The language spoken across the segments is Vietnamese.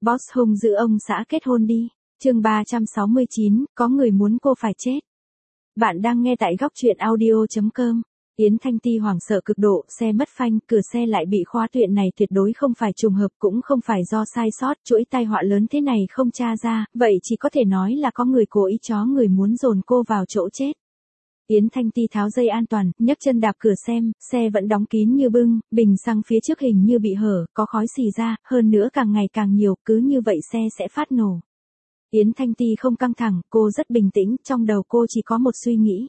Boss hung dữ ông xã kết hôn đi. Chương 369, có người muốn cô phải chết. Bạn đang nghe tại góc truyện audio.com. Yến Thanh Ti hoảng sợ cực độ, xe mất phanh, cửa xe lại bị khóa, chuyện này tuyệt đối không phải trùng hợp, cũng không phải do sai sót, chuỗi tai họa lớn thế này không tra ra, vậy chỉ có thể nói là có người cố ý chó người muốn dồn cô vào chỗ chết. Yến Thanh Ti tháo dây an toàn, nhấc chân đạp cửa xem, xe vẫn đóng kín như bưng, bình xăng phía trước hình như bị hở, có khói xì ra, hơn nữa càng ngày càng nhiều, cứ như vậy xe sẽ phát nổ. Yến Thanh Ti không căng thẳng, cô rất bình tĩnh, trong đầu cô chỉ có một suy nghĩ.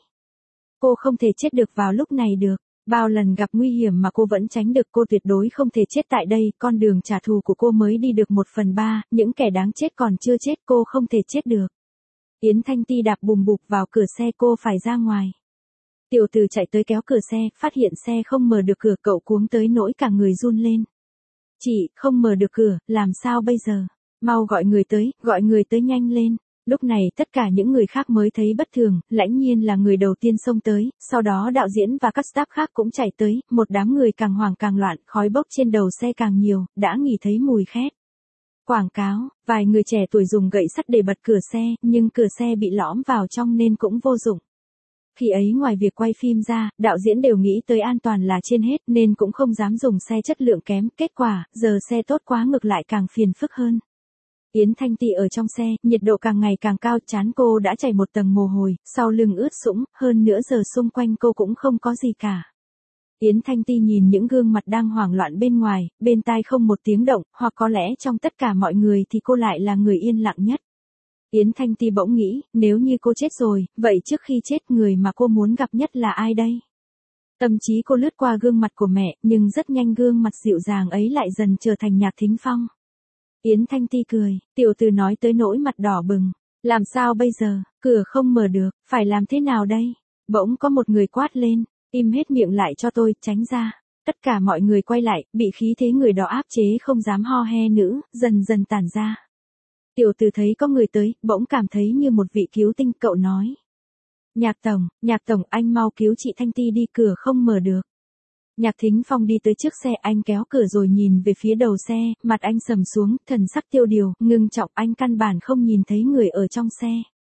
Cô không thể chết được vào lúc này được. Bao lần gặp nguy hiểm mà cô vẫn tránh được, cô tuyệt đối không thể chết tại đây, con đường trả thù của cô mới đi được 1/3, những kẻ đáng chết còn chưa chết, cô không thể chết được. Yến Thanh Ti đạp bùm bụp vào cửa xe, cô phải ra ngoài. Tiểu Từ chạy tới kéo cửa xe, phát hiện xe không mở được cửa, cậu cuống tới nỗi cả người run lên. Chị, không mở được cửa, làm sao bây giờ? Mau gọi người tới nhanh lên. Lúc này tất cả những người khác mới thấy bất thường, Lãnh Nhiên là người đầu tiên xông tới, sau đó đạo diễn và các staff khác cũng chạy tới, một đám người càng hoảng càng loạn, khói bốc trên đầu xe càng nhiều, đã ngửi thấy mùi khét. Quảng cáo, vài người trẻ tuổi dùng gậy sắt để bật cửa xe, nhưng cửa xe bị lõm vào trong nên cũng vô dụng. Khi ấy ngoài việc quay phim ra, đạo diễn đều nghĩ tới an toàn là trên hết nên cũng không dám dùng xe chất lượng kém, kết quả, giờ xe tốt quá ngược lại càng phiền phức hơn. Yến Thanh Ti ở trong xe, nhiệt độ càng ngày càng cao, trán cô đã chảy một tầng mồ hôi, sau lưng ướt sũng, hơn nữa giờ xung quanh cô cũng không có gì cả. Yến Thanh Ti nhìn những gương mặt đang hoảng loạn bên ngoài, bên tai không một tiếng động, hoặc có lẽ trong tất cả mọi người thì cô lại là người yên lặng nhất. Yến Thanh Ti bỗng nghĩ, nếu như cô chết rồi, vậy trước khi chết người mà cô muốn gặp nhất là ai đây? Tâm trí cô lướt qua gương mặt của mẹ, nhưng rất nhanh gương mặt dịu dàng ấy lại dần trở thành Nhạc Thính Phong. Yến Thanh Ti cười, Tiểu Từ nói tới nỗi mặt đỏ bừng. Làm sao bây giờ, cửa không mở được, phải làm thế nào đây? Bỗng có một người quát lên, im hết miệng lại cho tôi, tránh ra. Tất cả mọi người quay lại, bị khí thế người đó áp chế không dám ho he nữa, dần dần tản ra. Tiểu Từ thấy có người tới, bỗng cảm thấy như một vị cứu tinh, cậu nói. Nhạc Tổng, anh mau cứu chị Thanh Ti đi, cửa không mở được. Nhạc Thính Phong đi tới trước xe, anh kéo cửa rồi nhìn về phía đầu xe, mặt anh sầm xuống, thần sắc tiêu điều, ngưng trọng, anh căn bản không nhìn thấy người ở trong xe.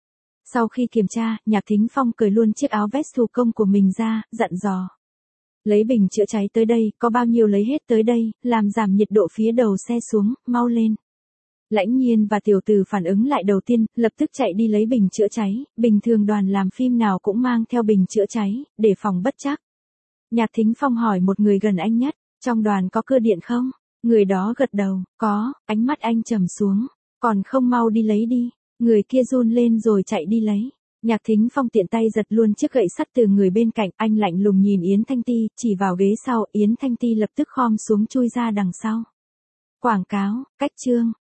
Sau khi kiểm tra, Nhạc Thính Phong cởi luôn chiếc áo vest thủ công của mình ra, dặn dò. Lấy bình chữa cháy tới đây, có bao nhiêu lấy hết tới đây, làm giảm nhiệt độ phía đầu xe xuống, mau lên. Lãnh Nhiên và Tiểu Từ phản ứng lại đầu tiên, lập tức chạy đi lấy bình chữa cháy, bình thường đoàn làm phim nào cũng mang theo bình chữa cháy, để phòng bất trắc. Nhạc Thính Phong hỏi một người gần anh nhất, trong đoàn có cưa điện không? Người đó gật đầu, có, ánh mắt anh trầm xuống, còn không mau đi lấy đi. Người kia run lên rồi chạy đi lấy. Nhạc Thính Phong tiện tay giật luôn chiếc gậy sắt từ người bên cạnh, anh lạnh lùng nhìn Yến Thanh Ti, chỉ vào ghế sau, Yến Thanh Ti lập tức khom xuống chui ra đằng sau. Quảng cáo, cách chương.